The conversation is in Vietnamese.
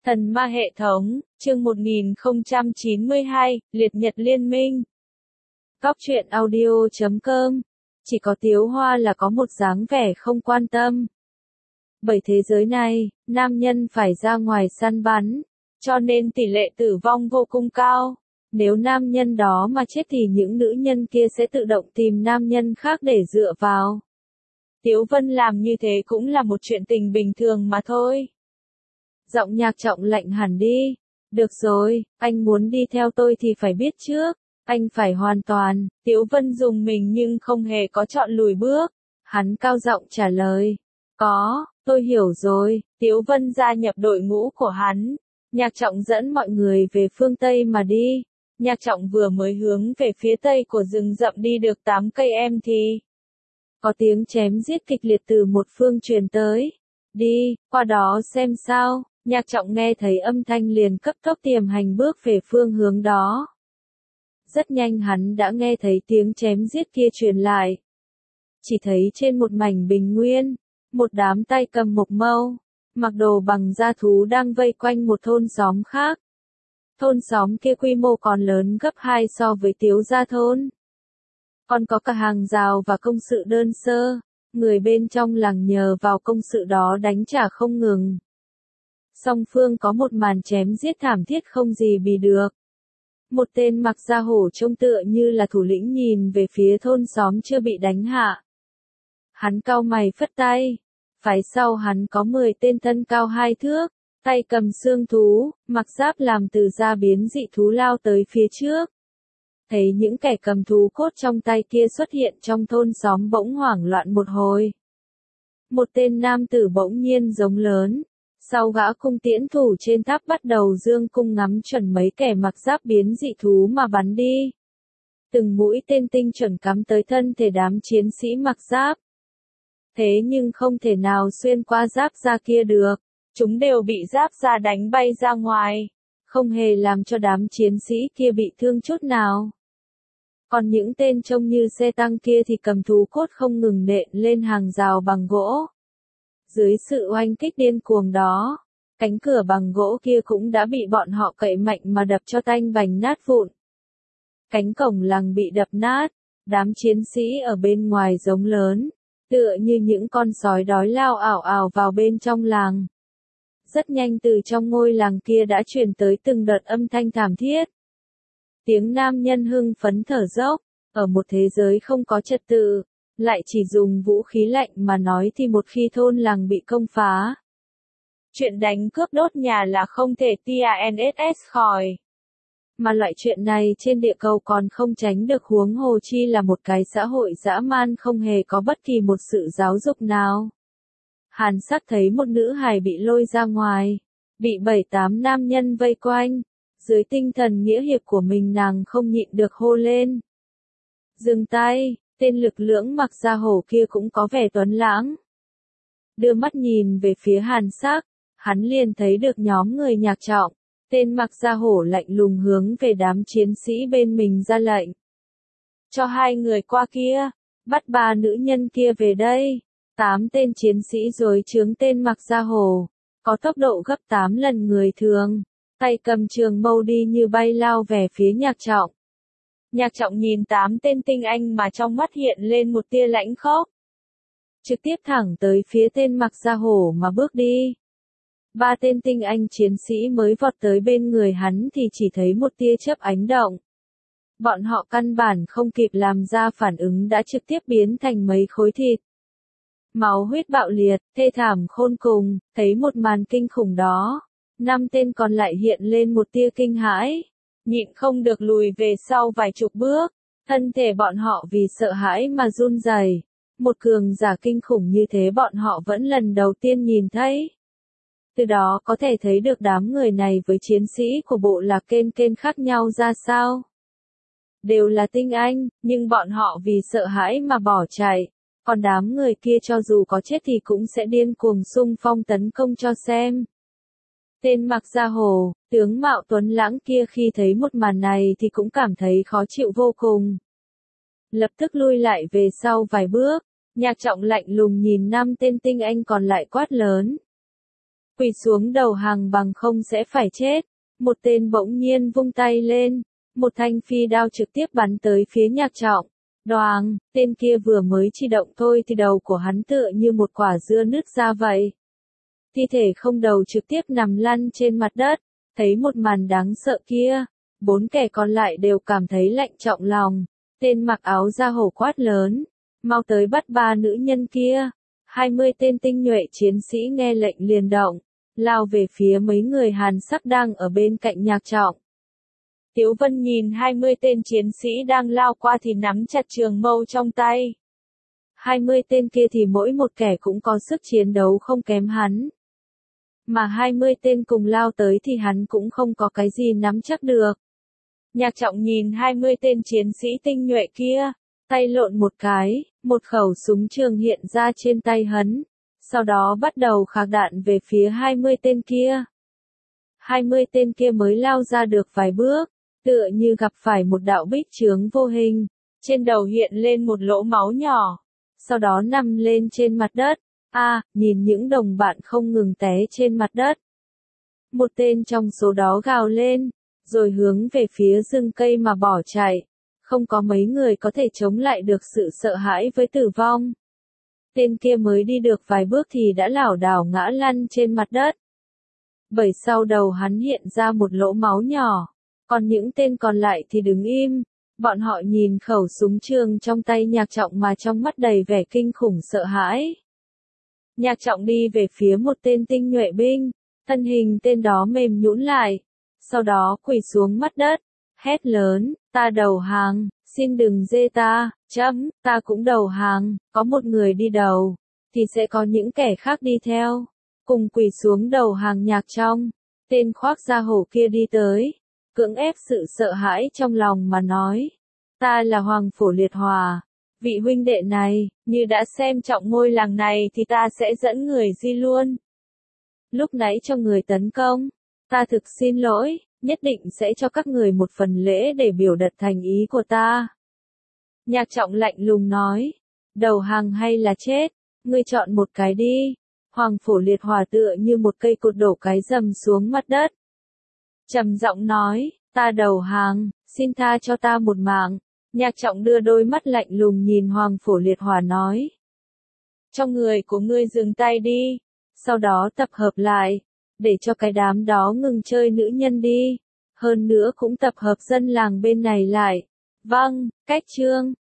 Thần ma hệ thống, chương 1092, Liệt nhật liên minh. Góc truyện audio.com. Chỉ có Tiếu Hoa là có một dáng vẻ không quan tâm. Bởi thế giới này, nam nhân phải ra ngoài săn bắn, cho nên tỷ lệ tử vong vô cùng cao. Nếu nam nhân đó mà chết thì những nữ nhân kia sẽ tự động tìm nam nhân khác để dựa vào. Tiếu Vân làm như thế cũng là một chuyện tình bình thường mà thôi. Giọng Nhạc Trọng lạnh hẳn đi. Được rồi, anh muốn đi theo tôi thì phải biết trước. Anh phải hoàn toàn. Tiếu Vân dùng mình nhưng không hề có chọn lùi bước. Hắn cao giọng trả lời. Có, tôi hiểu rồi. Tiếu Vân gia nhập đội ngũ của hắn. Nhạc Trọng dẫn mọi người về phương Tây mà đi. Nhạc Trọng vừa mới hướng về phía tây của rừng rậm đi được 8 cây em thì có tiếng chém giết kịch liệt từ một phương truyền tới. Đi, qua đó xem sao. Nhạc Trọng nghe thấy âm thanh liền cấp tốc tiềm hành bước về phương hướng đó. Rất nhanh hắn đã nghe thấy tiếng chém giết kia truyền lại. Chỉ thấy trên một mảnh bình nguyên, một đám tay cầm mộc mâu, mặc đồ bằng da thú đang vây quanh một thôn xóm khác. Thôn xóm kia quy mô còn lớn gấp 2 so với Tiếu gia thôn. Còn có cả hàng rào và công sự đơn sơ, người bên trong làng nhờ vào công sự đó đánh trả không ngừng. Song phương có một màn chém giết thảm thiết không gì bì được. Một tên mặc da hổ trông tựa như là thủ lĩnh nhìn về phía thôn xóm chưa bị đánh hạ. Hắn cau mày phất tay. Phái sau hắn có 10 tên thân cao 2 thước, tay cầm xương thú, mặc giáp làm từ da biến dị thú lao tới phía trước. Thấy những kẻ cầm thú cốt trong tay kia xuất hiện trong thôn xóm bỗng hoảng loạn một hồi. Một tên nam tử bỗng nhiên giống lớn. Sau gã cung tiễn thủ trên tháp bắt đầu dương cung ngắm chuẩn mấy kẻ mặc giáp biến dị thú mà bắn đi. Từng mũi tên tinh chuẩn cắm tới thân thể đám chiến sĩ mặc giáp. Thế nhưng không thể nào xuyên qua giáp da kia được. Chúng đều bị giáp da đánh bay ra ngoài. Không hề làm cho đám chiến sĩ kia bị thương chút nào. Còn những tên trông như xe tăng kia thì cầm thú cốt không ngừng nện lên hàng rào bằng gỗ. Dưới sự oanh kích điên cuồng đó, cánh cửa bằng gỗ kia cũng đã bị bọn họ cậy mạnh mà đập cho tanh bành nát vụn. Cánh cổng làng bị đập nát, đám chiến sĩ ở bên ngoài giống lớn, tựa như những con sói đói lao ảo ảo vào bên trong làng. Rất nhanh từ trong ngôi làng kia đã truyền tới từng đợt âm thanh thảm thiết. Tiếng nam nhân hưng phấn thở dốc, ở một thế giới không có trật tự. Lại chỉ dùng vũ khí lạnh mà nói thì một khi thôn làng bị công phá. Chuyện đánh cướp đốt nhà là không thể TANSS khỏi. Mà loại chuyện này trên địa cầu còn không tránh được huống hồ chi là một cái xã hội dã man không hề có bất kỳ một sự giáo dục nào. Hàn Sắc thấy một nữ hài bị lôi ra ngoài, bị 7-8 nam nhân vây quanh. Dưới tinh thần nghĩa hiệp của mình nàng không nhịn được hô lên. Dừng tay. Tên lực lưỡng mặc da hổ kia cũng có vẻ tuấn lãng. Đưa mắt nhìn về phía Hàn Sắc, hắn liền thấy được nhóm người Nhạc Trọng. Tên mặc da hổ lạnh lùng hướng về đám chiến sĩ bên mình ra lệnh. Cho 2 người qua kia, bắt 3 nữ nhân kia về đây. 8 tên chiến sĩ rồi chướng tên mặc da hổ, có tốc độ gấp 8 lần người thường. Tay cầm trường mâu đi như bay lao về phía Nhạc Trọng. Nhạc Trọng nhìn 8 tên tinh anh mà trong mắt hiện lên một tia lãnh khốc. Trực tiếp thẳng tới phía tên mặc da hổ mà bước đi. 3 tên tinh anh chiến sĩ mới vọt tới bên người hắn thì chỉ thấy một tia chớp ánh động. Bọn họ căn bản không kịp làm ra phản ứng đã trực tiếp biến thành mấy khối thịt. Máu huyết bạo liệt, thê thảm khôn cùng, thấy một màn kinh khủng đó. 5 tên còn lại hiện lên một tia kinh hãi. Nhịn không được lùi về sau vài chục bước, thân thể bọn họ vì sợ hãi mà run rẩy. Một cường giả kinh khủng như thế bọn họ vẫn lần đầu tiên nhìn thấy. Từ đó có thể thấy được đám người này với chiến sĩ của bộ lạc Ken khác nhau ra sao. Đều là tinh anh, nhưng bọn họ vì sợ hãi mà bỏ chạy. Còn đám người kia cho dù có chết thì cũng sẽ điên cuồng xung phong tấn công cho xem. Tên mặc da hổ, tướng mạo tuấn lãng kia khi thấy một màn này thì cũng cảm thấy khó chịu vô cùng. Lập tức lui lại về sau vài bước, Nhạc Trọng lạnh lùng nhìn 5 tên tinh anh còn lại quát lớn. quỳ xuống đầu hàng bằng không sẽ phải chết. Một tên bỗng nhiên vung tay lên, một thanh phi đao trực tiếp bắn tới phía Nhạc Trọng. Đoàng, tên kia vừa mới chi động thôi thì đầu của hắn tựa như một quả dưa nứt ra vậy. Thi thể không đầu trực tiếp nằm lăn trên mặt đất, thấy một màn đáng sợ kia, 4 kẻ còn lại đều cảm thấy lạnh trọng lòng. Tên mặc áo da hổ quát lớn, mau tới bắt 3 nữ nhân kia. 20 tên tinh nhuệ chiến sĩ nghe lệnh liền động, lao về phía mấy người hàn sắc đang ở bên cạnh Nhạc Trọng. Tiếu Vân nhìn 20 tên chiến sĩ đang lao qua thì nắm chặt trường mâu trong tay. 20 tên kia thì mỗi một kẻ cũng có sức chiến đấu không kém hắn. Mà 20 tên cùng lao tới thì hắn cũng không có cái gì nắm chắc được. Nhạc Trọng nhìn 20 tên chiến sĩ tinh nhuệ kia, tay lộn một cái, một khẩu súng trường hiện ra trên tay hắn, sau đó bắt đầu khạc đạn về phía 20 tên kia. 20 tên kia mới lao ra được vài bước, tựa như gặp phải một đạo bích chướng vô hình, trên đầu hiện lên một lỗ máu nhỏ, sau đó nằm lên trên mặt đất. Nhìn những đồng bạn không ngừng té trên mặt đất. Một tên trong số đó gào lên, rồi hướng về phía rừng cây mà bỏ chạy. Không có mấy người có thể chống lại được sự sợ hãi với tử vong. Tên kia mới đi được vài bước thì đã lảo đảo ngã lăn trên mặt đất. Bởi sau đầu hắn hiện ra một lỗ máu nhỏ, còn những tên còn lại thì đứng im. Bọn họ nhìn khẩu súng trường trong tay Nhạc Trọng mà trong mắt đầy vẻ kinh khủng sợ hãi. Nhạc Trọng đi về phía một tên tinh nhuệ binh, thân hình tên đó mềm nhũn lại, sau đó quỳ xuống mặt đất, hét lớn, ta đầu hàng, xin đừng giết ta, ta cũng đầu hàng, có một người đi đầu, thì sẽ có những kẻ khác đi theo, cùng quỳ xuống đầu hàng Nhạc Trọng. Tên khoác da hổ kia đi tới, cưỡng ép sự sợ hãi trong lòng mà nói, ta là Hoàng Phổ Liệt Hòa. Vị huynh đệ này, như đã xem trọng ngôi làng này thì ta sẽ dẫn người di luôn. Lúc nãy cho người tấn công, ta thực xin lỗi, nhất định sẽ cho các người một phần lễ để biểu đạt thành ý của ta. Nhạc Trọng lạnh lùng nói, đầu hàng hay là chết, ngươi chọn một cái đi. Hoàng Phổ Liệt Hòa tựa như một cây cột đổ cái rầm xuống mặt đất. Trầm giọng nói, ta đầu hàng, xin tha cho ta một mạng. Nhạc Trọng đưa đôi mắt lạnh lùng nhìn Hoàng Phổ Liệt Hòa nói. Trong người của ngươi dừng tay đi, sau đó tập hợp lại, để cho cái đám đó ngừng chơi nữ nhân đi, hơn nữa cũng tập hợp dân làng bên này lại. Vâng, cách chương.